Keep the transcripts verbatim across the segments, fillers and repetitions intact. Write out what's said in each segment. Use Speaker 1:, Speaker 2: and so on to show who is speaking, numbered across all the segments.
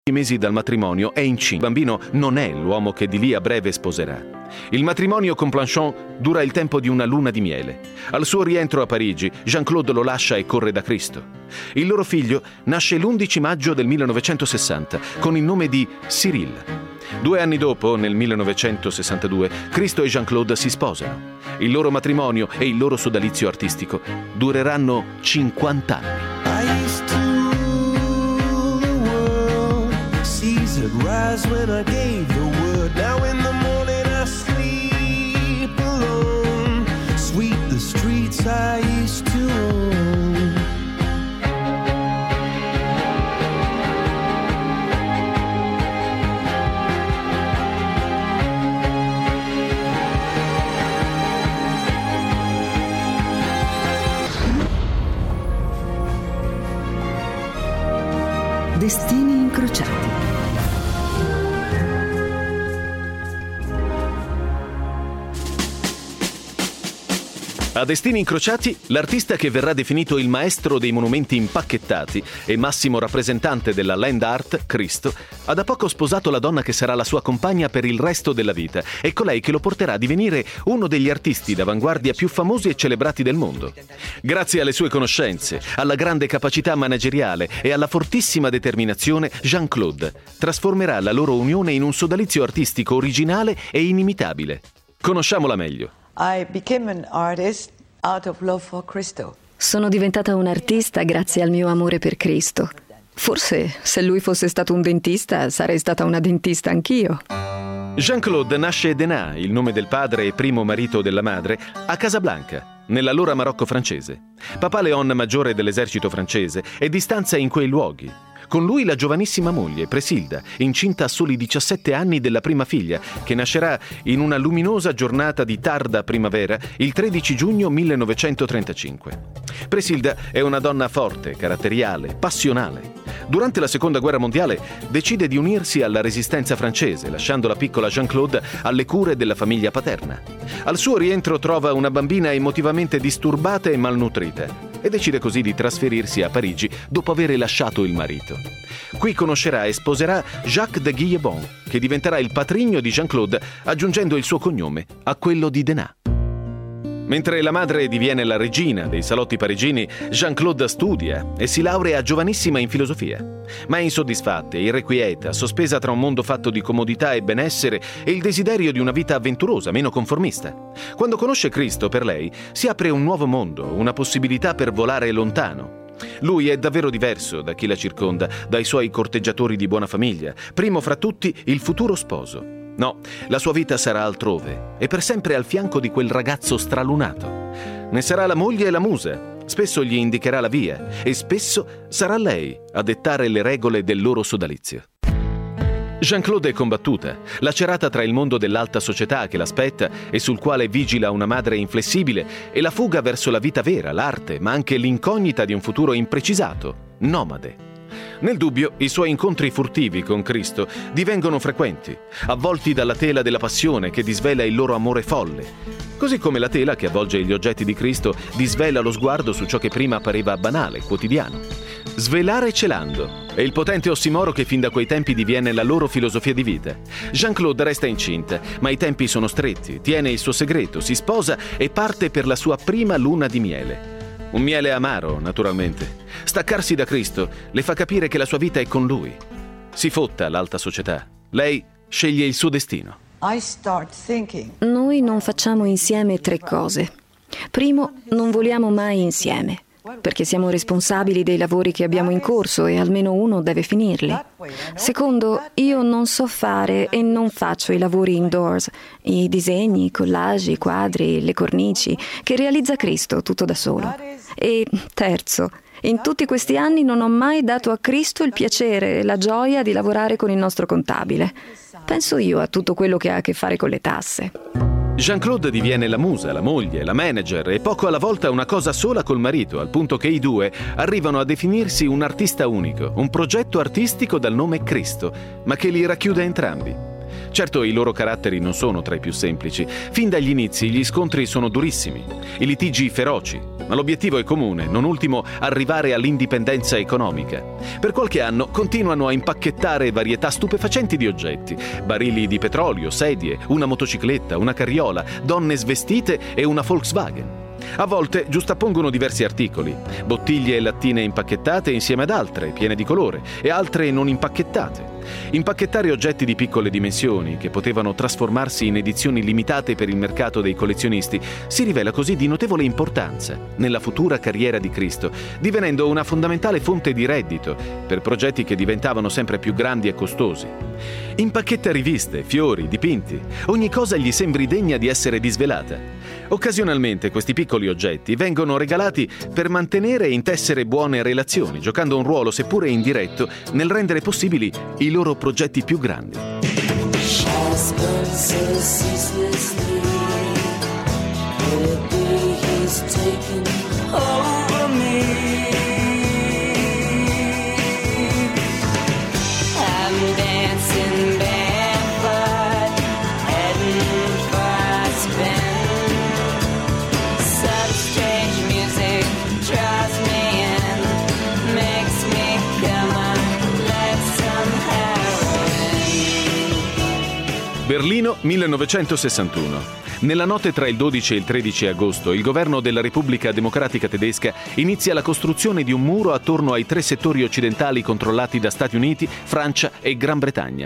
Speaker 1: mesi dal matrimonio è incinta. Il bambino non è l'uomo che di lì a breve sposerà. Il matrimonio con Planchon dura il tempo di una luna di miele. Al suo rientro a Parigi, Jean-Claude lo lascia e corre da Cristo. Il loro figlio nasce l'undici maggio del millenovecentosessanta con il nome di Cyril. Due anni dopo, nel millenovecentosessantadue, Cristo e Jean-Claude si sposano. Il loro matrimonio e il loro sodalizio artistico dureranno cinquanta anni.
Speaker 2: Rise when I gave the word. Now in the morning I sleep alone. Sweep the streets I used to own.
Speaker 3: Destini incrociati.
Speaker 1: A Destini incrociati, l'artista che verrà definito il maestro dei monumenti impacchettati e massimo rappresentante della land art, Cristo, ha da poco sposato la donna che sarà la sua compagna per il resto della vita e colei che lo porterà a divenire uno degli artisti d'avanguardia più famosi e celebrati del mondo. Grazie alle sue conoscenze, alla grande capacità manageriale e alla fortissima determinazione, Jean-Claude trasformerà la loro unione in un sodalizio artistico originale e inimitabile. Conosciamola meglio.
Speaker 4: I became an artist out of love for Cristo.
Speaker 5: Sono diventata un artista grazie al mio amore per Cristo. Forse se lui fosse stato un dentista, sarei stata una dentista anch'io.
Speaker 1: Jean-Claude nasce Denat, il nome del padre e primo marito della madre, a Casablanca, nell'allora Marocco francese. Papà Léon, maggiore dell'esercito francese, è di stanza in quei luoghi. Con lui la giovanissima moglie, Presilda, incinta a soli diciassette anni della prima figlia, che nascerà in una luminosa giornata di tarda primavera, il tredici giugno millenovecentotrentacinque. Presilda è una donna forte, caratteriale, passionale. Durante la Seconda Guerra Mondiale decide di unirsi alla resistenza francese, lasciando la piccola Jean-Claude alle cure della famiglia paterna. Al suo rientro trova una bambina emotivamente disturbata e malnutrita e decide così di trasferirsi a Parigi dopo aver lasciato il marito. Qui conoscerà e sposerà Jacques de Guillebon, che diventerà il patrigno di Jean-Claude, aggiungendo il suo cognome a quello di Denat. Mentre la madre diviene la regina dei salotti parigini, Jean-Claude studia e si laurea giovanissima in filosofia. Ma è insoddisfatta e irrequieta, sospesa tra un mondo fatto di comodità e benessere e il desiderio di una vita avventurosa, meno conformista. Quando conosce Cristo, per lei, si apre un nuovo mondo, una possibilità per volare lontano. Lui è davvero diverso da chi la circonda, dai suoi corteggiatori di buona famiglia, primo fra tutti il futuro sposo. No, la sua vita sarà altrove e per sempre al fianco di quel ragazzo stralunato. Ne sarà la moglie e la musa, spesso gli indicherà la via e spesso sarà lei a dettare le regole del loro sodalizio. Jean-Claude è combattuta, lacerata tra il mondo dell'alta società che l'aspetta e sul quale vigila una madre inflessibile e la fuga verso la vita vera, l'arte, ma anche l'incognita di un futuro imprecisato, nomade. Nel dubbio, i suoi incontri furtivi con Cristo divengono frequenti, avvolti dalla tela della passione che disvela il loro amore folle, così come la tela che avvolge gli oggetti di Cristo disvela lo sguardo su ciò che prima pareva banale, quotidiano. Svelare celando è il potente ossimoro che fin da quei tempi diviene la loro filosofia di vita. Jean-Claude resta incinta, ma i tempi sono stretti, tiene il suo segreto, si sposa e parte per la sua prima luna di miele. Un miele amaro, naturalmente. Staccarsi da Cristo le fa capire che la sua vita è con Lui. Si fotta l'alta società. Lei sceglie il suo destino.
Speaker 4: I start thinking.
Speaker 5: Noi non facciamo insieme tre cose. Primo, non voliamo mai insieme, perché siamo responsabili dei lavori che abbiamo in corso e almeno uno deve finirli. Secondo, io non so fare e non faccio i lavori indoors, i disegni, i collage, i quadri, le cornici, che realizza Cristo tutto da solo. E terzo, in tutti questi anni non ho mai dato a Cristo il piacere e la gioia di lavorare con il nostro contabile. Penso io a tutto quello che ha a che fare con le tasse.
Speaker 1: Jean-Claude diviene la musa, la moglie, la manager e poco alla volta una cosa sola col marito, al punto che i due arrivano a definirsi un artista unico, un progetto artistico dal nome Cristo, ma che li racchiude entrambi. Certo, i loro caratteri non sono tra i più semplici. Fin dagli inizi gli scontri sono durissimi, i litigi feroci, ma l'obiettivo è comune, non ultimo arrivare all'indipendenza economica. Per qualche anno continuano a impacchettare varietà stupefacenti di oggetti: barili di petrolio, sedie, una motocicletta, una carriola, donne svestite e una Volkswagen. A volte giustappongono diversi articoli, bottiglie e lattine impacchettate insieme ad altre, piene di colore, e altre non impacchettate. Impacchettare oggetti di piccole dimensioni, che potevano trasformarsi in edizioni limitate per il mercato dei collezionisti, si rivela così di notevole importanza nella futura carriera di Cristo, divenendo una fondamentale fonte di reddito per progetti che diventavano sempre più grandi e costosi. Impacchetta riviste, fiori, dipinti, ogni cosa gli sembri degna di essere disvelata. Occasionalmente questi piccoli oggetti vengono regalati per mantenere e intessere buone relazioni, giocando un ruolo, seppure indiretto, nel rendere possibili i loro progetti più grandi. Berlino millenovecentosessantuno. Nella notte tra il dodici e il tredici agosto, il governo della Repubblica Democratica Tedesca inizia la costruzione di un muro attorno ai tre settori occidentali controllati da Stati Uniti, Francia e Gran Bretagna.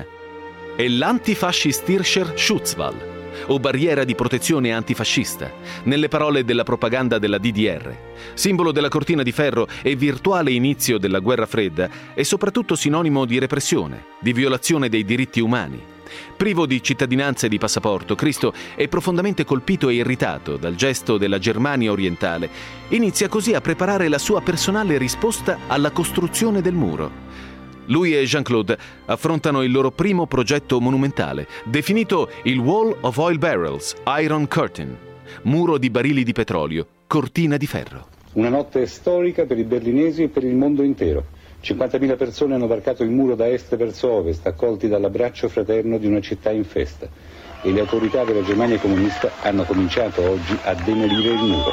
Speaker 1: È l'Antifaschistischer Schutzwall, o barriera di protezione antifascista, nelle parole della propaganda della D D R. Simbolo della cortina di ferro e virtuale inizio della guerra fredda, è soprattutto sinonimo di repressione, di violazione dei diritti umani. Privo di cittadinanza e di passaporto, Cristo è profondamente colpito e irritato dal gesto della Germania orientale. Inizia così a preparare la sua personale risposta alla costruzione del muro. Lui e Jean-Claude affrontano il loro primo progetto monumentale, definito il Wall of Oil Barrels, Iron Curtain, muro di barili di petrolio, cortina di ferro.
Speaker 6: Una notte storica per i berlinesi e per il mondo intero. cinquantamila persone hanno varcato il muro da est verso ovest, accolti dall'abbraccio fraterno di una città in festa. E le autorità della Germania comunista hanno cominciato oggi a demolire il muro.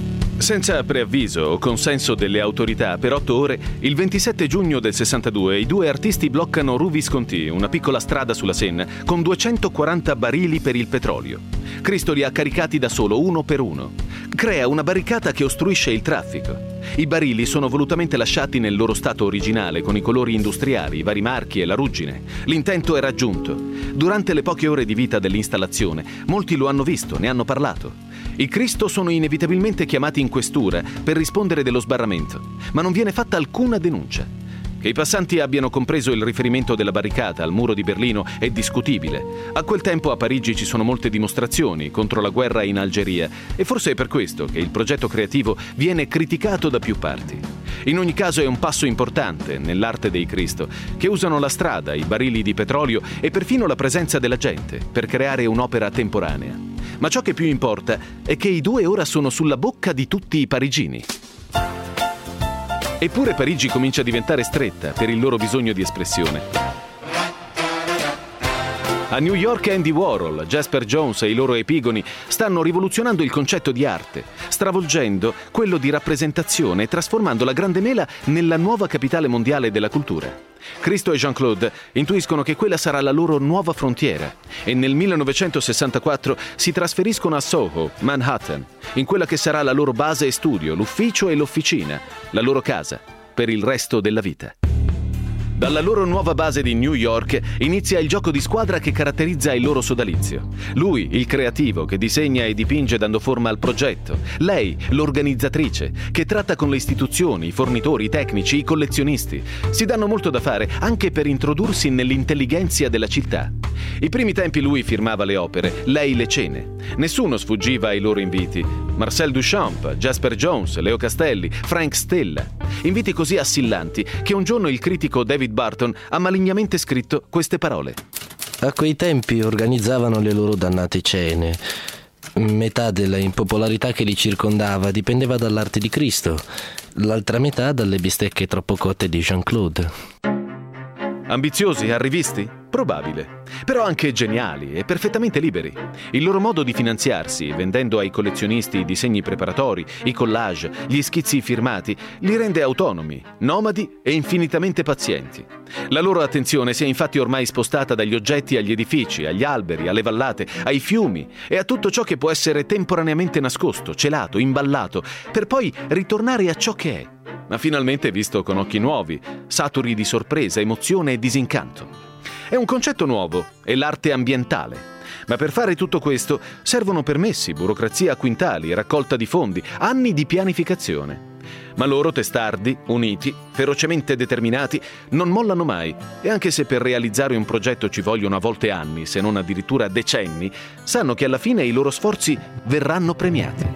Speaker 1: Senza preavviso o consenso delle autorità, per otto ore, il ventisette giugno del sessantadue, i due artisti bloccano Rue Visconti, una piccola strada sulla Senna, con duecentoquaranta barili per il petrolio. Cristo li ha caricati da solo, uno per uno. Crea una barricata che ostruisce il traffico. I barili sono volutamente lasciati nel loro stato originale, con i colori industriali, i vari marchi e la ruggine. L'intento è raggiunto. Durante le poche ore di vita dell'installazione, molti lo hanno visto, ne hanno parlato. I Cristo sono inevitabilmente chiamati in questura per rispondere dello sbarramento, ma non viene fatta alcuna denuncia. Che i passanti abbiano compreso il riferimento della barricata al muro di Berlino è discutibile. A quel tempo a Parigi ci sono molte dimostrazioni contro la guerra in Algeria e forse è per questo che il progetto creativo viene criticato da più parti. In ogni caso è un passo importante nell'arte dei Cristo, che usano la strada, i barili di petrolio e perfino la presenza della gente per creare un'opera temporanea. Ma ciò che più importa è che i due ora sono sulla bocca di tutti i parigini. Eppure Parigi comincia a diventare stretta per il loro bisogno di espressione. A New York Andy Warhol, Jasper Jones e i loro epigoni stanno rivoluzionando il concetto di arte, stravolgendo quello di rappresentazione e trasformando la Grande Mela nella nuova capitale mondiale della cultura. Cristo e Jean-Claude intuiscono che quella sarà la loro nuova frontiera e nel millenovecentosessantaquattro si trasferiscono a Soho, Manhattan, in quella che sarà la loro base e studio, l'ufficio e l'officina, la loro casa, per il resto della vita. Dalla loro nuova base di New York inizia il gioco di squadra che caratterizza il loro sodalizio. Lui, il creativo, che disegna e dipinge dando forma al progetto. Lei, l'organizzatrice, che tratta con le istituzioni, i fornitori, i tecnici, i collezionisti. Si danno molto da fare anche per introdursi nell'intellighenzia della città. I primi tempi lui firmava le opere, lei le cene. Nessuno sfuggiva ai loro inviti. Marcel Duchamp, Jasper Jones, Leo Castelli, Frank Stella. Inviti così assillanti che un giorno il critico David Barton ha malignamente scritto queste parole.
Speaker 7: A quei tempi organizzavano le loro dannate cene. Metà della impopolarità che li circondava dipendeva dall'arte di Cristo, l'altra metà dalle bistecche troppo cotte di Jean-Claude.
Speaker 1: Ambiziosi, arrivisti? Probabile. però anche geniali e perfettamente liberi. Il loro modo di finanziarsi, vendendo ai collezionisti i disegni preparatori, i collage, gli schizzi firmati, li rende autonomi, nomadi e infinitamente pazienti. La loro attenzione si è infatti ormai spostata dagli oggetti agli edifici, agli alberi, alle vallate, ai fiumi e a tutto ciò che può essere temporaneamente nascosto, celato, imballato, per poi ritornare a ciò che è, ma finalmente visto con occhi nuovi, saturi di sorpresa, emozione e disincanto. È un concetto nuovo, è l'arte ambientale. Ma per fare tutto questo servono permessi, burocrazia a quintali, raccolta di fondi, anni di pianificazione. Ma loro, testardi, uniti, ferocemente determinati, non mollano mai, e anche se per realizzare un progetto ci vogliono a volte anni, se non addirittura decenni, sanno che alla fine i loro sforzi verranno premiati.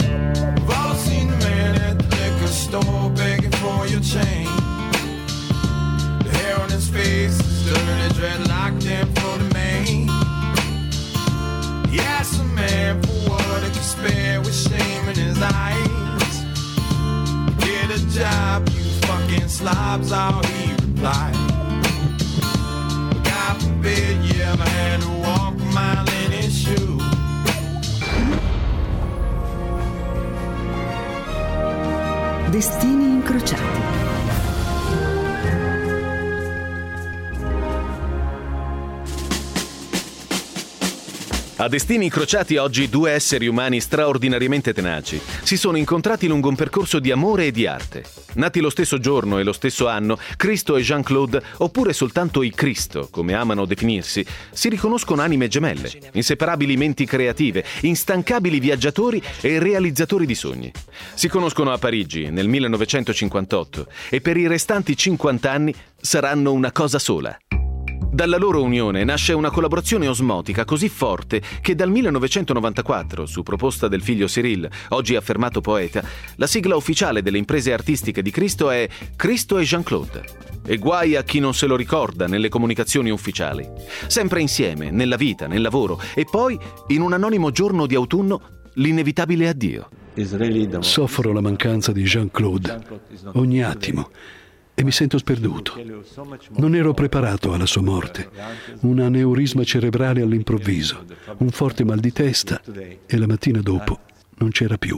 Speaker 2: Yes, a man for what he could spare with shame in his eyes. Get a job, you fucking slobs, how he replied. God forbid you ever had to walk a mile in his shoes.
Speaker 3: Destini incrociati.
Speaker 1: A destini incrociati oggi due esseri umani straordinariamente tenaci si sono incontrati lungo un percorso di amore e di arte. Nati lo stesso giorno e lo stesso anno, Cristo e Jean-Claude, oppure soltanto i Cristo, come amano definirsi, si riconoscono anime gemelle, inseparabili menti creative, instancabili viaggiatori e realizzatori di sogni. Si conoscono a Parigi nel millenovecentocinquantotto e per i restanti cinquanta anni saranno una cosa sola. Dalla loro unione nasce una collaborazione osmotica così forte che dal millenovecentonovantaquattro, su proposta del figlio Cyril, oggi affermato poeta, la sigla ufficiale delle imprese artistiche di Cristo è Cristo e Jean-Claude. E guai a chi non se lo ricorda nelle comunicazioni ufficiali. Sempre insieme, nella vita, nel lavoro e poi, in un anonimo giorno di autunno, l'inevitabile addio.
Speaker 8: Soffro la mancanza di Jean-Claude ogni attimo. E mi sento sperduto. Non ero preparato alla sua morte. Un aneurisma cerebrale all'improvviso, un forte mal di testa e la mattina dopo non c'era più.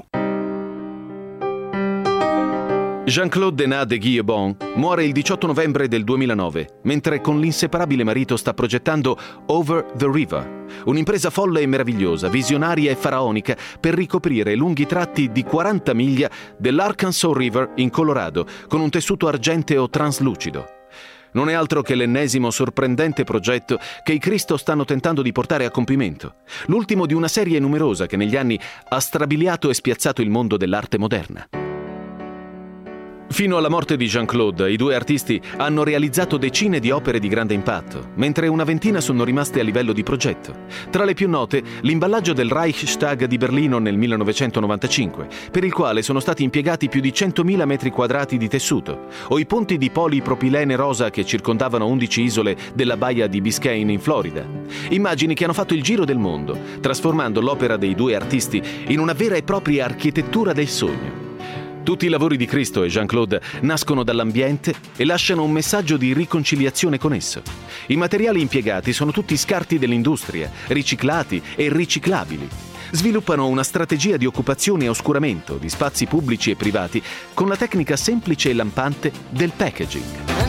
Speaker 1: Jean-Claude Denat de Guillebon muore il diciotto novembre del duemilanove, mentre con l'inseparabile marito sta progettando Over the River, un'impresa folle e meravigliosa, visionaria e faraonica per ricoprire lunghi tratti di quaranta miglia dell'Arkansas River in Colorado con un tessuto argenteo traslucido. Non è altro che l'ennesimo sorprendente progetto che i Cristo stanno tentando di portare a compimento, l'ultimo di una serie numerosa che negli anni ha strabiliato e spiazzato il mondo dell'arte moderna. Fino alla morte di Jean-Claude, i due artisti hanno realizzato decine di opere di grande impatto, mentre una ventina sono rimaste a livello di progetto. Tra le più note, l'imballaggio del Reichstag di Berlino nel millenovecentonovantacinque, per il quale sono stati impiegati più di centomila metri quadrati di tessuto, o i ponti di polipropilene rosa che circondavano undici isole della baia di Biscayne in Florida. Immagini che hanno fatto il giro del mondo, trasformando l'opera dei due artisti in una vera e propria architettura del sogno. Tutti i lavori di Cristo e Jean-Claude nascono dall'ambiente e lasciano un messaggio di riconciliazione con esso. I materiali impiegati sono tutti scarti dell'industria, riciclati e riciclabili. Sviluppano una strategia di occupazione e oscuramento di spazi pubblici e privati con la tecnica semplice e lampante del packaging.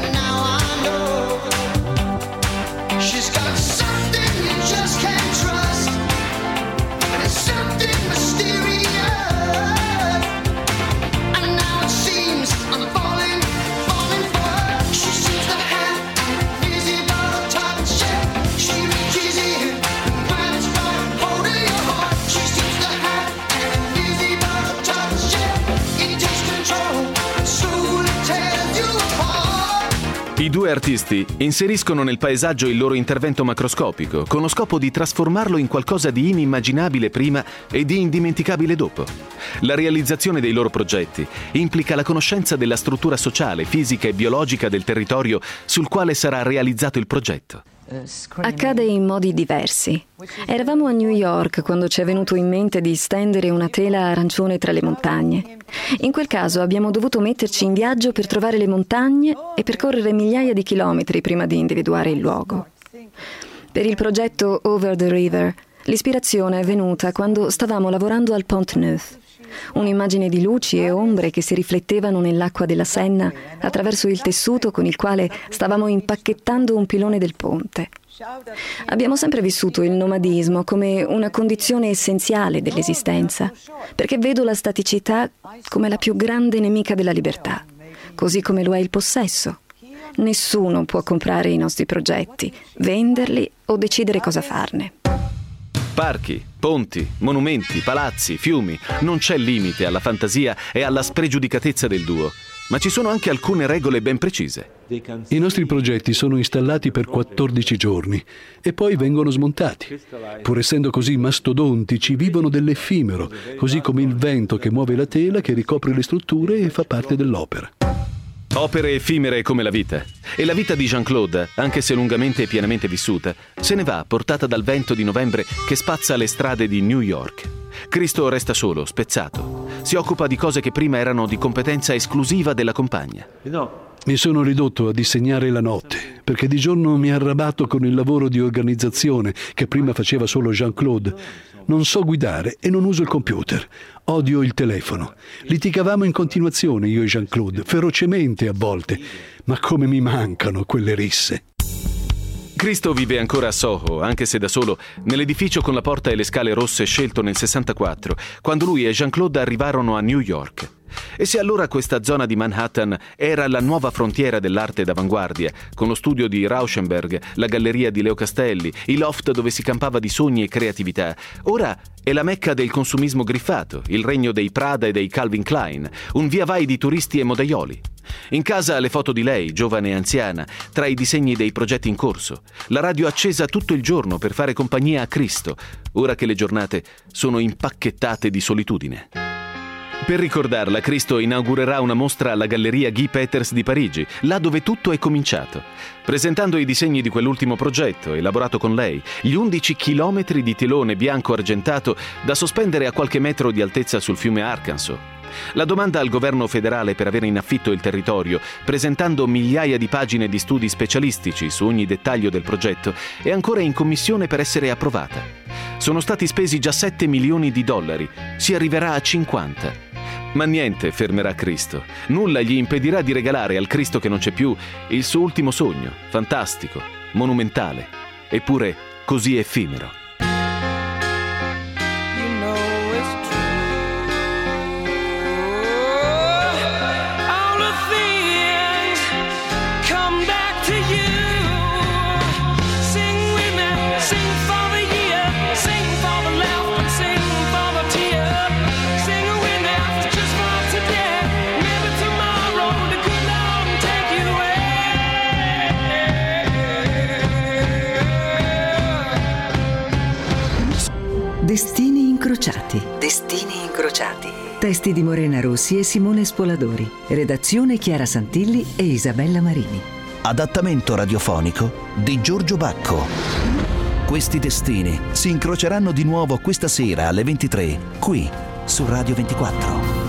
Speaker 1: I due artisti inseriscono nel paesaggio il loro intervento macroscopico con lo scopo di trasformarlo in qualcosa di inimmaginabile prima e di indimenticabile dopo. La realizzazione dei loro progetti implica la conoscenza della struttura sociale, fisica e biologica del territorio sul quale sarà realizzato il progetto.
Speaker 5: Accade in modi diversi. Eravamo a New York quando ci è venuto in mente di stendere una tela arancione tra le montagne. In quel caso abbiamo dovuto metterci in viaggio per trovare le montagne e percorrere migliaia di chilometri prima di individuare il luogo. Per il progetto Over the River, l'ispirazione è venuta quando stavamo lavorando al Pont Neuf. Un'immagine di luci e ombre che si riflettevano nell'acqua della Senna attraverso il tessuto con il quale stavamo impacchettando un pilone del ponte. Abbiamo sempre vissuto il nomadismo come una condizione essenziale dell'esistenza, perché vedo la staticità come la più grande nemica della libertà, così come lo è il possesso. Nessuno può comprare i nostri progetti, venderli o decidere cosa farne.
Speaker 1: Parchi, ponti, monumenti, palazzi, fiumi. Non c'è limite alla fantasia e alla spregiudicatezza del duo. Ma ci sono anche alcune regole ben precise.
Speaker 8: I nostri progetti sono installati per quattordici giorni e poi vengono smontati. Pur essendo così mastodontici, vivono dell'effimero, così come il vento che muove la tela che ricopre le strutture e fa parte dell'opera.
Speaker 1: Opere effimere come la vita. E la vita di Jean-Claude, anche se lungamente e pienamente vissuta, se ne va portata dal vento di novembre che spazza le strade di New York. Cristo resta solo, spezzato. Si occupa di cose che prima erano di competenza esclusiva della compagna.
Speaker 8: Mi sono ridotto a disegnare la notte, perché di giorno mi arrabatto con il lavoro di organizzazione che prima faceva solo Jean-Claude. Non so guidare e non uso il computer. Odio il telefono. Litigavamo in continuazione io e Jean-Claude, ferocemente a volte. Ma come mi mancano quelle risse.
Speaker 1: Cristo vive ancora a Soho, anche se da solo, nell'edificio con la porta e le scale rosse scelto nel sessantaquattro, quando lui e Jean-Claude arrivarono a New York. E se allora questa zona di Manhattan era la nuova frontiera dell'arte d'avanguardia, con lo studio di Rauschenberg, la galleria di Leo Castelli, il loft dove si campava di sogni e creatività, ora è la mecca del consumismo griffato, il regno dei Prada e dei Calvin Klein, un via vai di turisti e modaioli. In casa le foto di lei, giovane e anziana, tra i disegni dei progetti in corso, la radio accesa tutto il giorno per fare compagnia a Cristo, ora che le giornate sono impacchettate di solitudine. Per ricordarla, Cristo inaugurerà una mostra alla Galleria Guy Peters di Parigi, là dove tutto è cominciato, presentando i disegni di quell'ultimo progetto, elaborato con lei, gli undici chilometri di telone bianco argentato da sospendere a qualche metro di altezza sul fiume Arkansas. La domanda al governo federale per avere in affitto il territorio, presentando migliaia di pagine di studi specialistici su ogni dettaglio del progetto, è ancora in commissione per essere approvata. Sono stati spesi già sette milioni di dollari, si arriverà a cinquanta. Ma niente fermerà Cristo. Nulla gli impedirà di regalare al Cristo che non c'è più il suo ultimo sogno, fantastico, monumentale, eppure così effimero.
Speaker 3: Destini incrociati. Destini incrociati. Testi di Morena Rossi e Simone Spoladori. Redazione Chiara Santilli e Isabella Marini.
Speaker 9: Adattamento radiofonico di Giorgio Bacco. Questi destini si incroceranno di nuovo questa sera alle ventitré, qui su Radio ventiquattro.